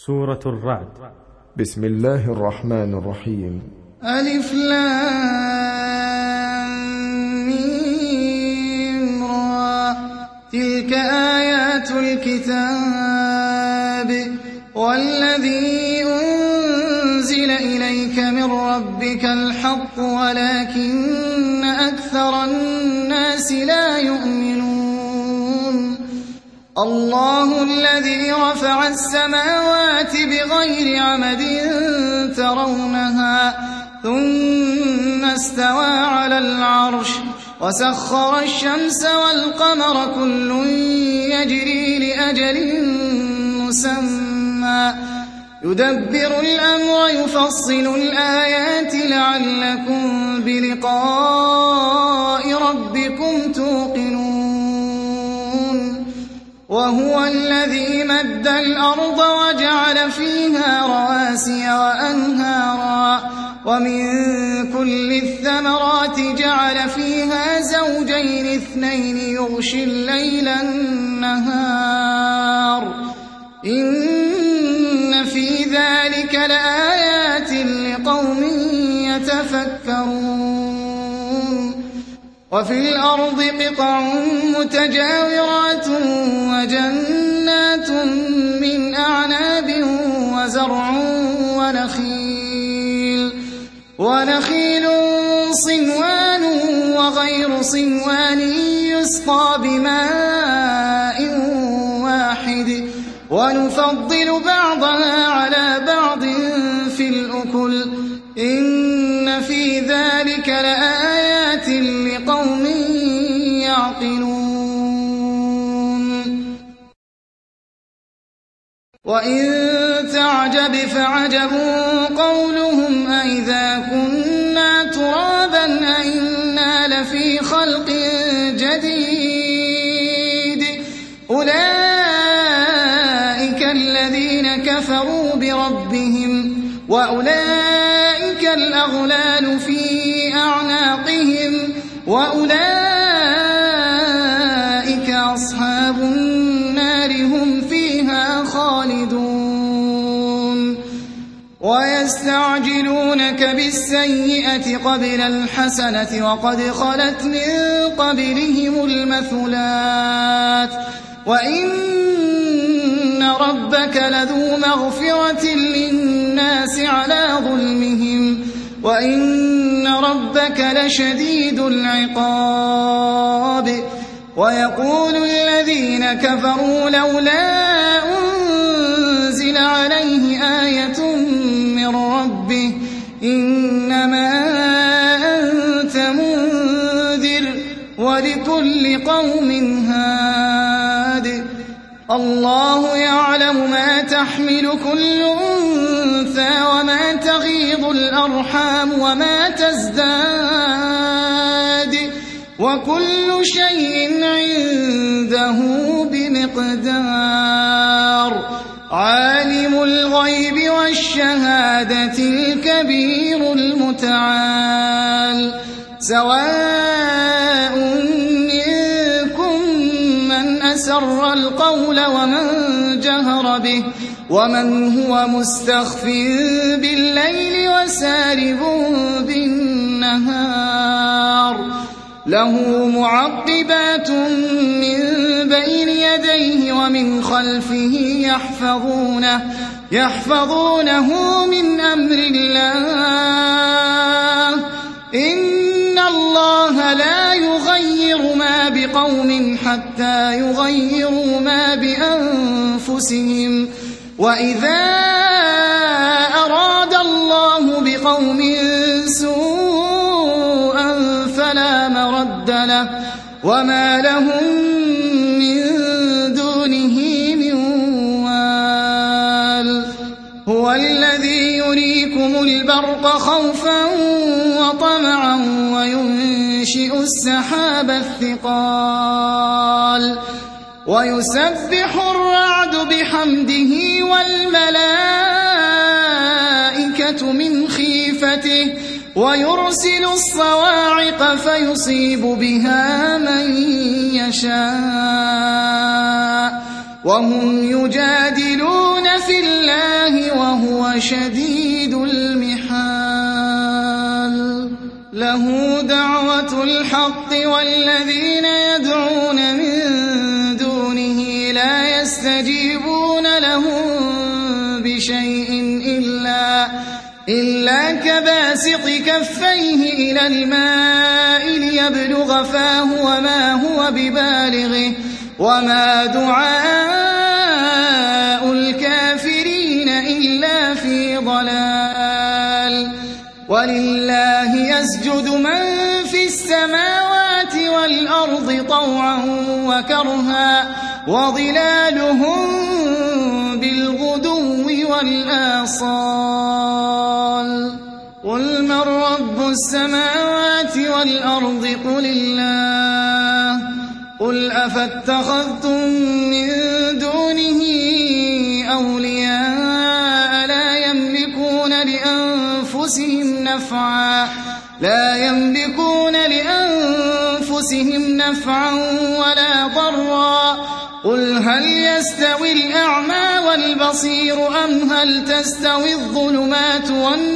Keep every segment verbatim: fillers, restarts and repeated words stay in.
سورة الرعد. بسم الله الرحمن الرحيم. ألف لام ميم را، تلك آيات الكتاب والذي أنزل إليك من ربك الحق ولكن أكثر الناس لا يؤمنون. الله الذي رفع السماوات بغير عمد ترونها ثم استوى على العرش وسخر الشمس والقمر كل يجري لأجل مسمى يدبر الأمر يفصل الآيات لعلكم بلقاء ربكم توقنون. وهو الذي مد الأرض وجعل فيها رواسي وأنهارا ومن كل الثمرات جعل فيها زوجين اثنين يغشي الليل النهار إن في ذلك لآيات لقوم يتفكرون. وفي الأرض قطع متجاورات وجنات من أعناب وزرع ونخيل ونخيل صنوان وغير صنوان يسقى بماء واحد ونفضل بعضها على بعض في الأكل إن في ذلك لآيات لقوم يعقلون. وإن تعجب فعجب قولهم أئذا كنا ترابا أئنا لفي خلق جديد أولئك الذين كفروا بربهم وأولئك الأغلال في أعناقهم وأولئك أصحاب النار هم فيها خالدون. ويستعجلونك بالسيئة قبل الحسنة وقد خلت من قبلهم المثلات وإن ربك لذو مغفرة للناس على ظلمهم وإن ربك لشديد العقاب. ويقول الذين كفروا لولا أنزل عليه آية من ربه إنما أنت منذر ولكل قوم هاد. الله يعلم ما تحمل كل أنثى وما تغيض الأرحام وما تزداد وكل شيء عنده بمقدار. عالم الغيب والشهادة الكبير المتعال. سواء منكم من أسر القول ومن جهر به ومن هو مستخف بالليل وسارب بالنهار. له معقبات من بين يديه ومن خلفه يحفظونه يحفظونه من أمر الله إن الله لا يغير ما بقوم حتى يغيروا ما بأنفسهم وإذا أراد الله بقوم سوءا فلا مرد له وما لهم من دونه من وال. هو الذي يريكم البرق خوفا وطمعا وينشئ السحاب الثقال ويسبح الرعد بحمده والملائكة من خيفته ويرسل الصواعق فيصيب بها من يشاء وهم يجادلون في الله شديد المحال له دعوة الحق والذين يدعون من دونه لا يستجيبون لهم بشيء إلا, إلا كباسط كفيه إلى الماء ليبلغ فاه وما هو ببالغه وما دعاء الكافرين إلا في ضلال ولله يسجد من في السماوات والأرض طوعا وكرها وظلالهم بالغدو والآصال قل من رب السماوات والأرض قل الله قل أفاتخذتم من دونه أولياء لا يملكون لأنفسهم نفعا لا يملكون لأنفسهم نفعا ولا ضرا قل هل يستوي الأعمى والبصير أم هل تستوي الظلمات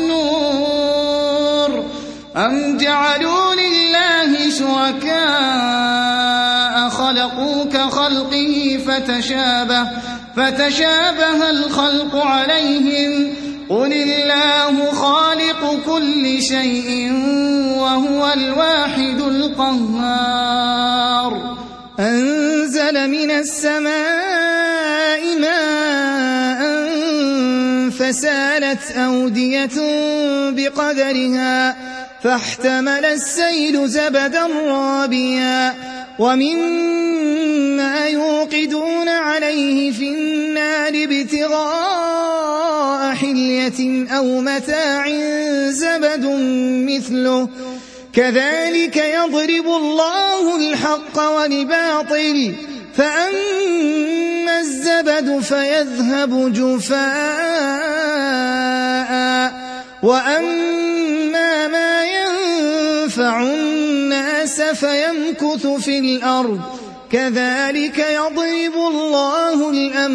والنور أم جعلوا لله شركاء خلقوا كخلقه فتشابه, فتشابه الخلق عليهم قل الله خالق كل شيء وهو الواحد القهار أنزل من السماء ماء فسالت أودية بقدرها فاحتمل السيل زبدا رابيا ومما يوقدون عليه في النار ابتغاء حلية أو متاع زبد مثله كذلك يضرب الله الحق والباطل فأما الزبد فيذهب جفاء وأما ما ينفع الناس فيمكث في الأرض كذلك يضرب الله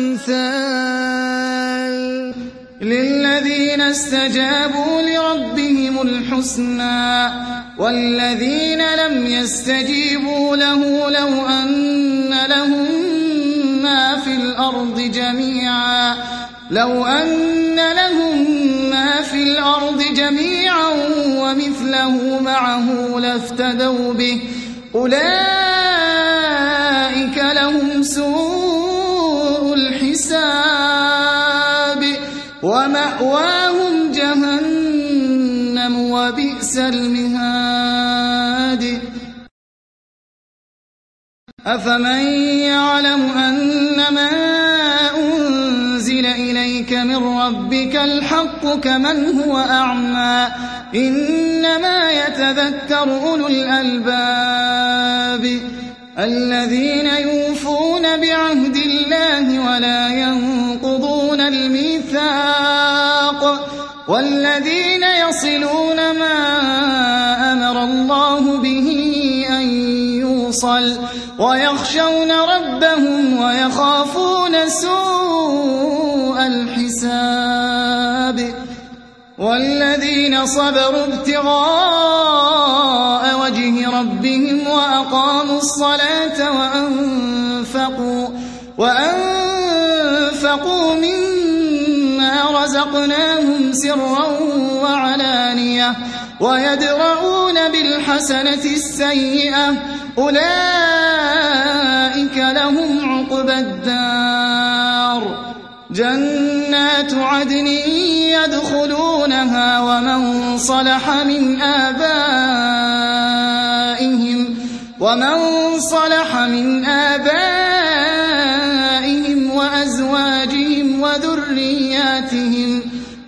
الأمثال للذين استجابوا لربهم الحسنى والذين لم يستجيبوا له لو أن لهم ما في الأرض جميعا لو أن لهم ما في الأرض جميعا ومثله معه لافتدوا به أولئك لهم سوء الحساب ومأواهم جهنم وبئس المهاد أفمن يعلم أنما أنزل إليك من ربك الحق كمن هو أعمى إنما يتذكر أولو الألباب الذين يوفون بعهد الله ولا ينقضون الميثاق والذين يصلون ما أمر الله به أن يوصل ويخشون ربهم ويخافون سوء الحساب والذين صبروا ابتغاء وجه ربهم وأقاموا الصلاة وأنفقوا, وأنفقوا مما رزقناهم سرا وعلانية ويدرؤون بالحسنة السيئة أولئك لهم عقبى الدار جنات عدن يدخلونها ومن صلح من آبائهم ومن صلح من آبائهم وأزواجهم وذرياتهم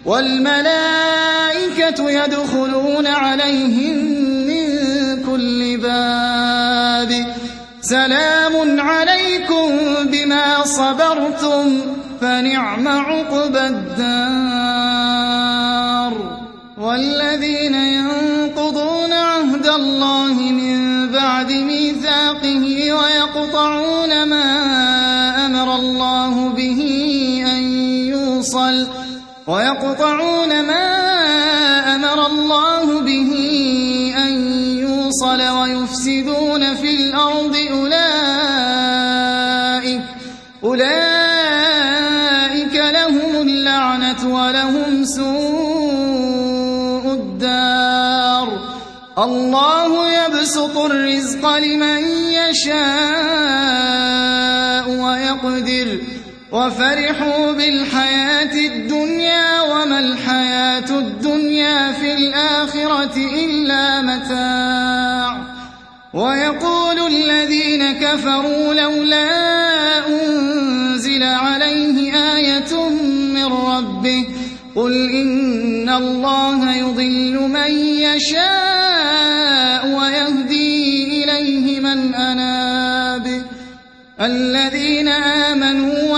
والملائكة يدخلون عليهم من كل باب سلام عليكم بما صبرتم فنعم عقبى الدار والذين ينقضون عهد الله من بعد ميثاقه ويقطعون ما أمر الله به أن يوصل ويقطعون ما أمر الله به أن يوصل ويفسدون في الأرض أولئك, أولئك لهم اللعنة ولهم سوء الدار. الله يبسط الرزق لمن يشاء ويقدر وفرحوا بالحياة الدنيا وما الحياة الدنيا في الآخرة إلا متاع. ويقول الذين كفروا لولا أنزل عليه آية من ربه قل إن الله يضل من يشاء ويهدي إليه من أناب. الذين آمنوا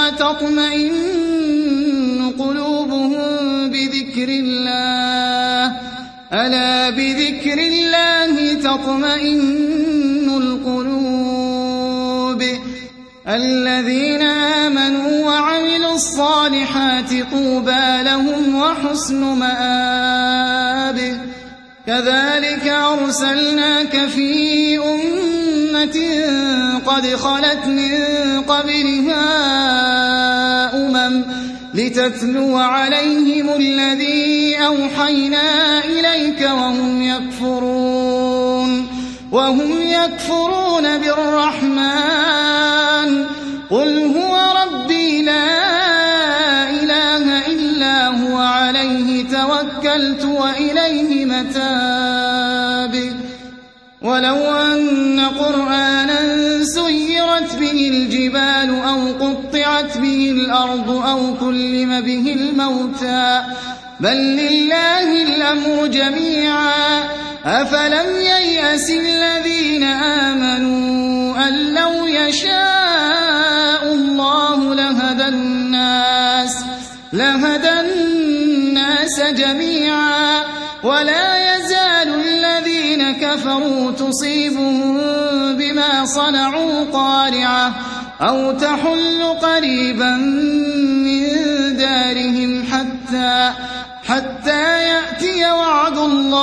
وتطمئن قلوبهم بذكر الله ألا بذكر الله تطمئن القلوب. الذين آمنوا وعملوا الصالحات طوبى لهم وحسن مآب. كذلك أرسلناك في أمة قد خلت من قبلها أمم لتتلو عليهم الذي أوحينا إليك وهم يكفرون وهم يكفرون بالرحمن قل هو ربي لا إله إلا هو عليه توكلت وإليه متاب. ولو أن قرآنا سيرت به الجبال أو قطعت به الأرض أو كلم به الموتى بل لله الأمر جميعا أفلم ييأس الذين آمنوا أن لو يشاء الله لهدى الناس لهدى الناس جميعا ولا يزال الذين كفروا تصيبهم بما صنعوا قارعة أو تحل قريبا من دارهم حتى حتى يأتي وعد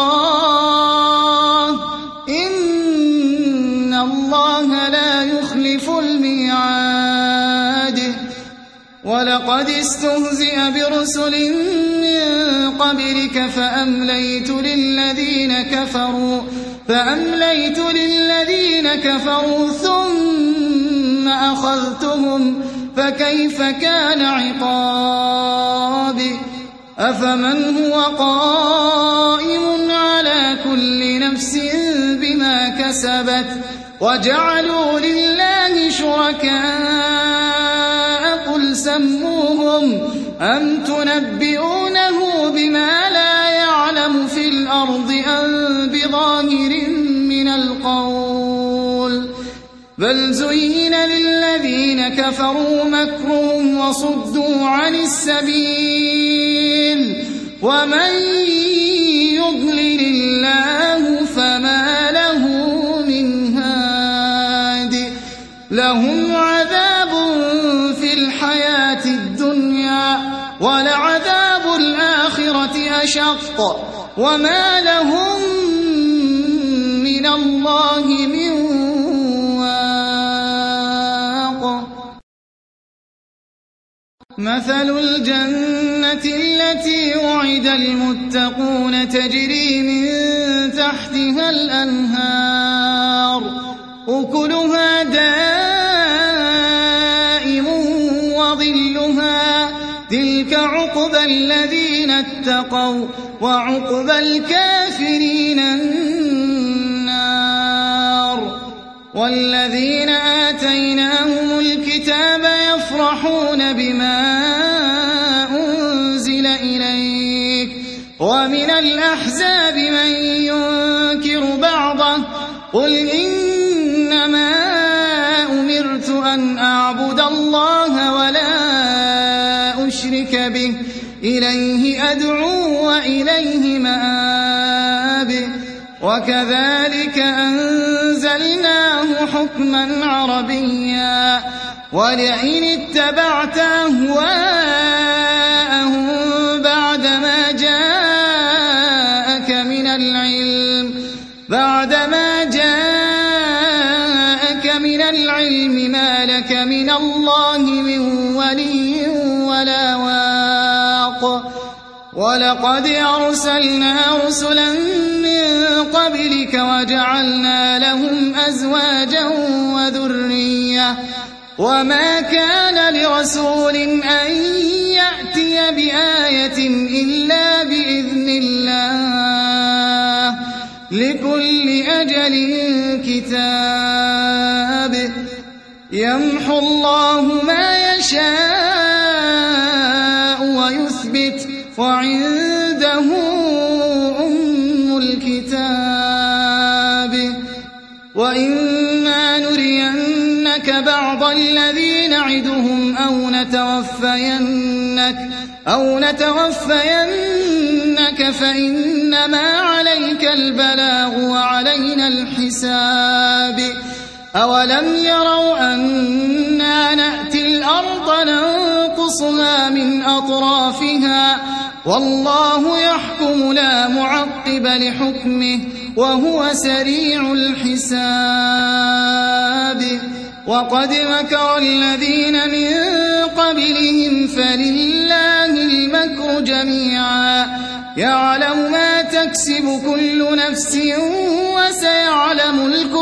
الله إن الله لا يخلف الميعاد. ولقد استهزئ برسل من قبلك فأمليت للذين كفروا فأمليت للذين كفروا ثم أخذتهم فكيف كان عقاب. أفمن هو قائم على كل نفس بما كسبت وجعلوا لله شركاء قل سموهم أم تنبئونه بما لا يعلم في الأرض أم بظاهر من القول بل زين للذين كفروا مكرهم وصدوا عن السبيل ومن يضلل الله فما له من هاد. لهم عذاب في الحياة الدنيا ولعذاب الآخرة أشق وما لهم من الله من واق. مثل الجنة التي وعد المتقون تجري من تحتها الأنهار أكلها دائم وظلها تلك عقبى الذين اتقوا وعقبى الكافرين النار. والذين آتيناهم الكتاب يفرحون بما أنزل إليك ومن الأحزاب من ينكر بعضه قل إنما أمرت أن أعبد الله ولا أشرك به إليه أدعو وإليه مآب. وكذلك أنزلناه حكما عربيا ولئن اتبعت أهواءهم بعد بعدما جاءك من العلم ما لك من الله من ولي ولا واق ولقد أرسلنا رسلا من قبلك وجعلنا لهم أزواجا وذرية وما كان لرسول أن يأتي بآية إلا بإذن الله لكل أجل كتاب يمحو الله ما يشاء ويثبت وعنده أم الكتاب وإما نرينك بعض الذي نعدهم أو نتوفينك أو نتوفينك فإنما عليك البلاغ وعلينا الحساب أولم يروا أنا نأتي الأرض ننقصها من أطرافها والله يحكم لا معقب لحكمه وهو سريع الحساب وقد مكر الذين من قبلهم فلله المكر جميعا يعلم ما تكسب كل نفس وسيعلم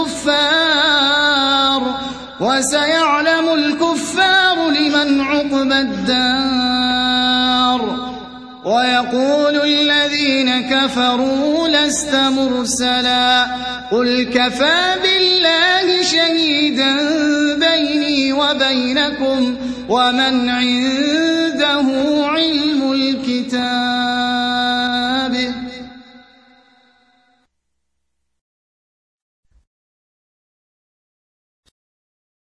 الكفار وسيعلم الكفار لمن عقبى الدار ويقول الذين كفروا لست مرسلا قل كفى بالله شهيدا بيني وبينكم ومن عنده علم الكتاب